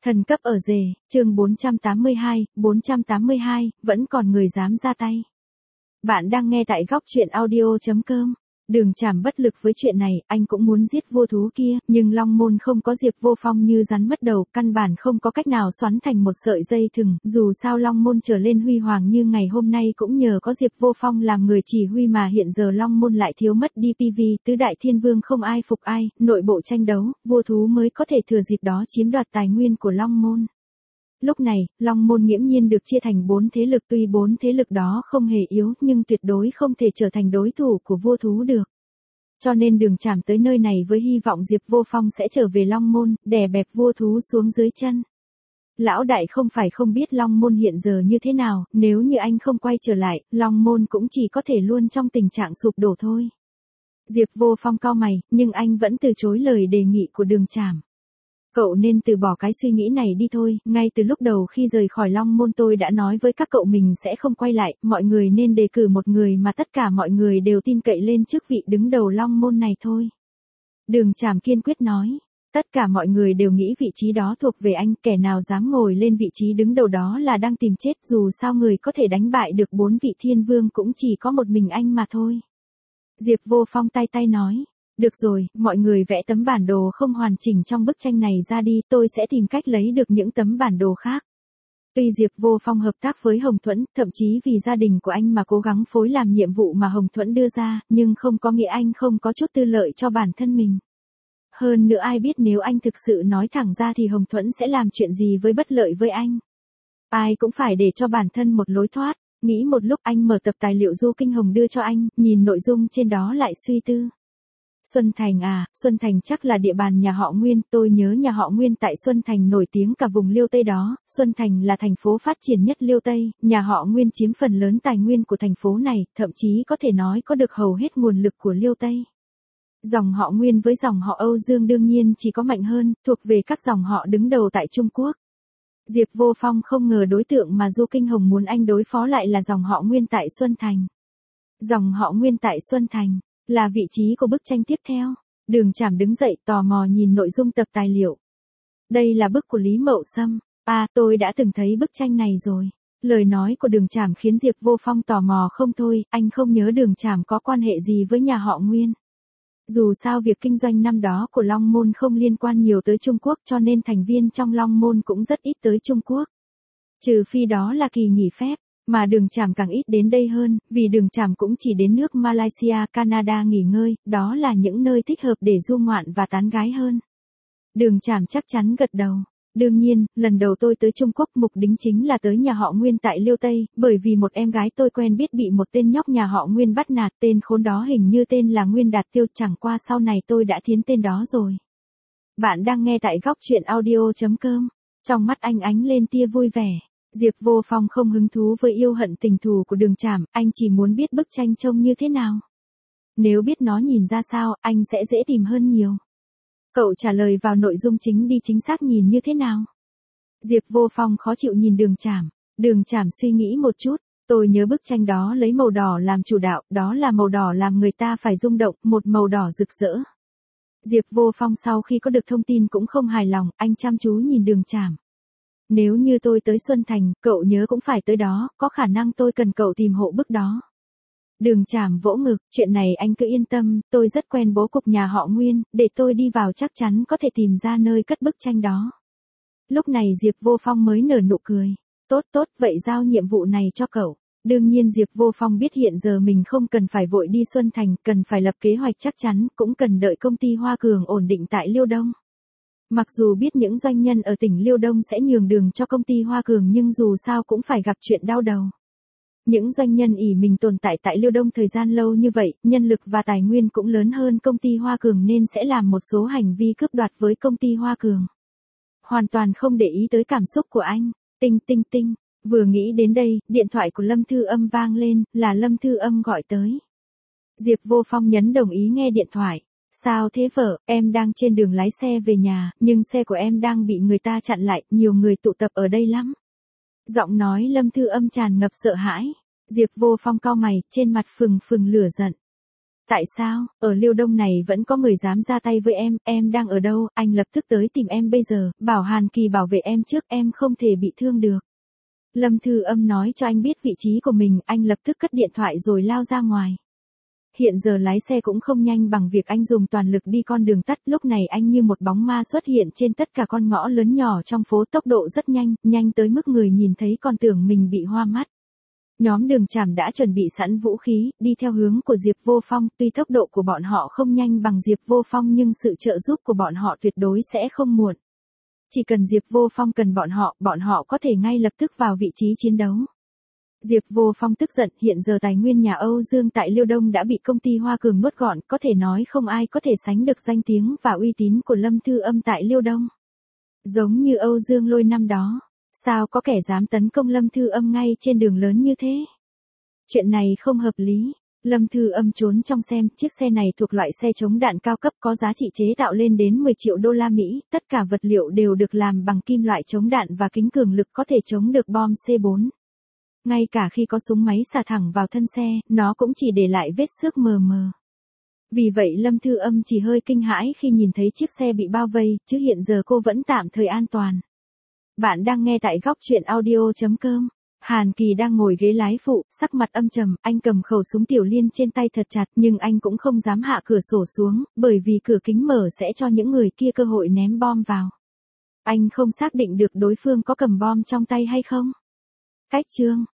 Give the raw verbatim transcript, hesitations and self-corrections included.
Thần cấp ở rể, chương bốn trăm tám mươi hai, bốn trăm tám mươi hai, vẫn còn người dám ra tay. Bạn đang nghe tại góc truyện audio chấm com. Đường Trảm bất lực với chuyện này, anh cũng muốn giết vua thú kia, nhưng Long Môn không có Diệp Vô Phong như rắn mất đầu, căn bản không có cách nào xoắn thành một sợi dây thừng, dù sao Long Môn trở lên huy hoàng như ngày hôm nay cũng nhờ có Diệp Vô Phong làm người chỉ huy mà hiện giờ Long Môn lại thiếu mất đi pê vê, tứ đại thiên vương không ai phục ai, nội bộ tranh đấu, vua thú mới có thể thừa dịp đó chiếm đoạt tài nguyên của Long Môn. Lúc này, Long Môn nghiễm nhiên được chia thành bốn thế lực, tuy bốn thế lực đó không hề yếu nhưng tuyệt đối không thể trở thành đối thủ của vua thú được. Cho nên Đường Trảm tới nơi này với hy vọng Diệp Vô Phong sẽ trở về Long Môn, đè bẹp vua thú xuống dưới chân. Lão đại không phải không biết Long Môn hiện giờ như thế nào, nếu như anh không quay trở lại, Long Môn cũng chỉ có thể luôn trong tình trạng sụp đổ thôi. Diệp Vô Phong cau mày, nhưng anh vẫn từ chối lời đề nghị của Đường Trảm. Cậu nên từ bỏ cái suy nghĩ này đi thôi, ngay từ lúc đầu khi rời khỏi Long Môn tôi đã nói với các cậu mình sẽ không quay lại, mọi người nên đề cử một người mà tất cả mọi người đều tin cậy lên chức vị đứng đầu Long Môn này thôi. Đường Trảm kiên quyết nói, tất cả mọi người đều nghĩ vị trí đó thuộc về anh, kẻ nào dám ngồi lên vị trí đứng đầu đó là đang tìm chết, dù sao người có thể đánh bại được bốn vị thiên vương cũng chỉ có một mình anh mà thôi. Diệp Vô Phong tay tay nói. Được rồi, mọi người vẽ tấm bản đồ không hoàn chỉnh trong bức tranh này ra đi, tôi sẽ tìm cách lấy được những tấm bản đồ khác. Tuy Diệp Vô Phong hợp tác với Hồng Thuẫn, thậm chí vì gia đình của anh mà cố gắng phối làm nhiệm vụ mà Hồng Thuẫn đưa ra, nhưng không có nghĩa anh không có chút tư lợi cho bản thân mình. Hơn nữa ai biết nếu anh thực sự nói thẳng ra thì Hồng Thuẫn sẽ làm chuyện gì với bất lợi với anh. Ai cũng phải để cho bản thân một lối thoát, nghĩ một lúc anh mở tập tài liệu Du Kinh Hồng đưa cho anh, nhìn nội dung trên đó lại suy tư. Xuân Thành à, Xuân Thành chắc là địa bàn nhà họ Nguyên, tôi nhớ nhà họ Nguyên tại Xuân Thành nổi tiếng cả vùng Liêu Tây đó, Xuân Thành là thành phố phát triển nhất Liêu Tây, nhà họ Nguyên chiếm phần lớn tài nguyên của thành phố này, thậm chí có thể nói có được hầu hết nguồn lực của Liêu Tây. Dòng họ Nguyên với dòng họ Âu Dương đương nhiên chỉ có mạnh hơn, thuộc về các dòng họ đứng đầu tại Trung Quốc. Diệp Vô Phong không ngờ đối tượng mà Du Kinh Hồng muốn anh đối phó lại là dòng họ Nguyên tại Xuân Thành. Dòng họ Nguyên tại Xuân Thành là vị trí của bức tranh tiếp theo. Đường Trảm đứng dậy tò mò nhìn nội dung tập tài liệu. Đây là bức của Lý Mậu Sâm. À, tôi đã từng thấy bức tranh này rồi. Lời nói của Đường Trảm khiến Diệp Vô Phong tò mò không thôi, anh không nhớ Đường Trảm có quan hệ gì với nhà họ Nguyên. Dù sao việc kinh doanh năm đó của Long Môn không liên quan nhiều tới Trung Quốc cho nên thành viên trong Long Môn cũng rất ít tới Trung Quốc. Trừ phi đó là kỳ nghỉ phép. Mà Đường Trảm càng ít đến đây hơn, vì Đường Trảm cũng chỉ đến nước Malaysia, Canada nghỉ ngơi, đó là những nơi thích hợp để du ngoạn và tán gái hơn. Đường Trảm chắc chắn gật đầu. Đương nhiên, lần đầu tôi tới Trung Quốc mục đích chính là tới nhà họ Nguyên tại Liêu Tây, bởi vì một em gái tôi quen biết bị một tên nhóc nhà họ Nguyên bắt nạt, tên khốn đó hình như tên là Nguyên Đạt Tiêu, chẳng qua sau này tôi đã thiến tên đó rồi. Bạn đang nghe tại góc truyện audio chấm com. Trong mắt anh ánh lên tia vui vẻ. Diệp Vô Phong không hứng thú với yêu hận tình thù của Đường Trảm, anh chỉ muốn biết bức tranh trông như thế nào. Nếu biết nó nhìn ra sao, anh sẽ dễ tìm hơn nhiều. Cậu trả lời vào nội dung chính đi, chính xác nhìn như thế nào. Diệp Vô Phong khó chịu nhìn Đường Trảm. Đường Trảm suy nghĩ một chút, tôi nhớ bức tranh đó lấy màu đỏ làm chủ đạo, đó là màu đỏ làm người ta phải rung động, một màu đỏ rực rỡ. Diệp Vô Phong sau khi có được thông tin cũng không hài lòng, anh chăm chú nhìn Đường Trảm. Nếu như tôi tới Xuân Thành, cậu nhớ cũng phải tới đó, có khả năng tôi cần cậu tìm hộ bức đó. Đường Trảm vỗ ngực, chuyện này anh cứ yên tâm, tôi rất quen bố cục nhà họ Nguyên, để tôi đi vào chắc chắn có thể tìm ra nơi cất bức tranh đó. Lúc này Diệp Vô Phong mới nở nụ cười. Tốt tốt, vậy giao nhiệm vụ này cho cậu. Đương nhiên Diệp Vô Phong biết hiện giờ mình không cần phải vội đi Xuân Thành, cần phải lập kế hoạch chắc chắn, cũng cần đợi công ty Hoa Cường ổn định tại Liêu Đông. Mặc dù biết những doanh nhân ở tỉnh Liêu Đông sẽ nhường đường cho công ty Hoa Cường nhưng dù sao cũng phải gặp chuyện đau đầu. Những doanh nhân ỷ mình tồn tại tại Liêu Đông thời gian lâu như vậy, nhân lực và tài nguyên cũng lớn hơn công ty Hoa Cường nên sẽ làm một số hành vi cướp đoạt với công ty Hoa Cường. Hoàn toàn không để ý tới cảm xúc của anh. Tinh tinh tinh, vừa nghĩ đến đây, điện thoại của Lâm Thư Âm vang lên, là Lâm Thư Âm gọi tới. Diệp Vô Phong nhấn đồng ý nghe điện thoại. Sao thế vợ, em đang trên đường lái xe về nhà, nhưng xe của em đang bị người ta chặn lại, nhiều người tụ tập ở đây lắm. Giọng nói Lâm Thư Âm tràn ngập sợ hãi. Diệp Vô Phong cau mày, trên mặt phừng phừng lửa giận. Tại sao, ở Liêu Đông này vẫn có người dám ra tay với em, em đang ở đâu, anh lập tức tới tìm em bây giờ, bảo Hàn Kỳ bảo vệ em trước, em không thể bị thương được. Lâm Thư Âm nói cho anh biết vị trí của mình, anh lập tức cất điện thoại rồi lao ra ngoài. Hiện giờ lái xe cũng không nhanh bằng việc anh dùng toàn lực đi con đường tắt, lúc này anh như một bóng ma xuất hiện trên tất cả con ngõ lớn nhỏ trong phố, tốc độ rất nhanh, nhanh tới mức người nhìn thấy còn tưởng mình bị hoa mắt. Nhóm Đường Trảm đã chuẩn bị sẵn vũ khí, đi theo hướng của Diệp Vô Phong, tuy tốc độ của bọn họ không nhanh bằng Diệp Vô Phong nhưng sự trợ giúp của bọn họ tuyệt đối sẽ không muộn. Chỉ cần Diệp Vô Phong cần bọn họ, bọn họ có thể ngay lập tức vào vị trí chiến đấu. Diệp Vô Phong tức giận, hiện giờ tài nguyên nhà Âu Dương tại Liêu Đông đã bị công ty Hoa Cường nuốt gọn, có thể nói không ai có thể sánh được danh tiếng và uy tín của Lâm Thư Âm tại Liêu Đông. Giống như Âu Dương Lôi năm đó, sao có kẻ dám tấn công Lâm Thư Âm ngay trên đường lớn như thế? Chuyện này không hợp lý. Lâm Thư Âm trốn trong xem, chiếc xe này thuộc loại xe chống đạn cao cấp có giá trị chế tạo lên đến mười triệu đô la Mỹ, tất cả vật liệu đều được làm bằng kim loại chống đạn và kính cường lực có thể chống được bom C bốn. Ngay cả khi có súng máy xả thẳng vào thân xe, nó cũng chỉ để lại vết xước mờ mờ. Vì vậy Lâm Thư Âm chỉ hơi kinh hãi khi nhìn thấy chiếc xe bị bao vây, chứ hiện giờ cô vẫn tạm thời an toàn. Bạn đang nghe tại góc truyện audio chấm com. Hàn Kỳ đang ngồi ghế lái phụ, sắc mặt âm trầm, anh cầm khẩu súng tiểu liên trên tay thật chặt, nhưng anh cũng không dám hạ cửa sổ xuống, bởi vì cửa kính mở sẽ cho những người kia cơ hội ném bom vào. Anh không xác định được đối phương có cầm bom trong tay hay không. Cách chương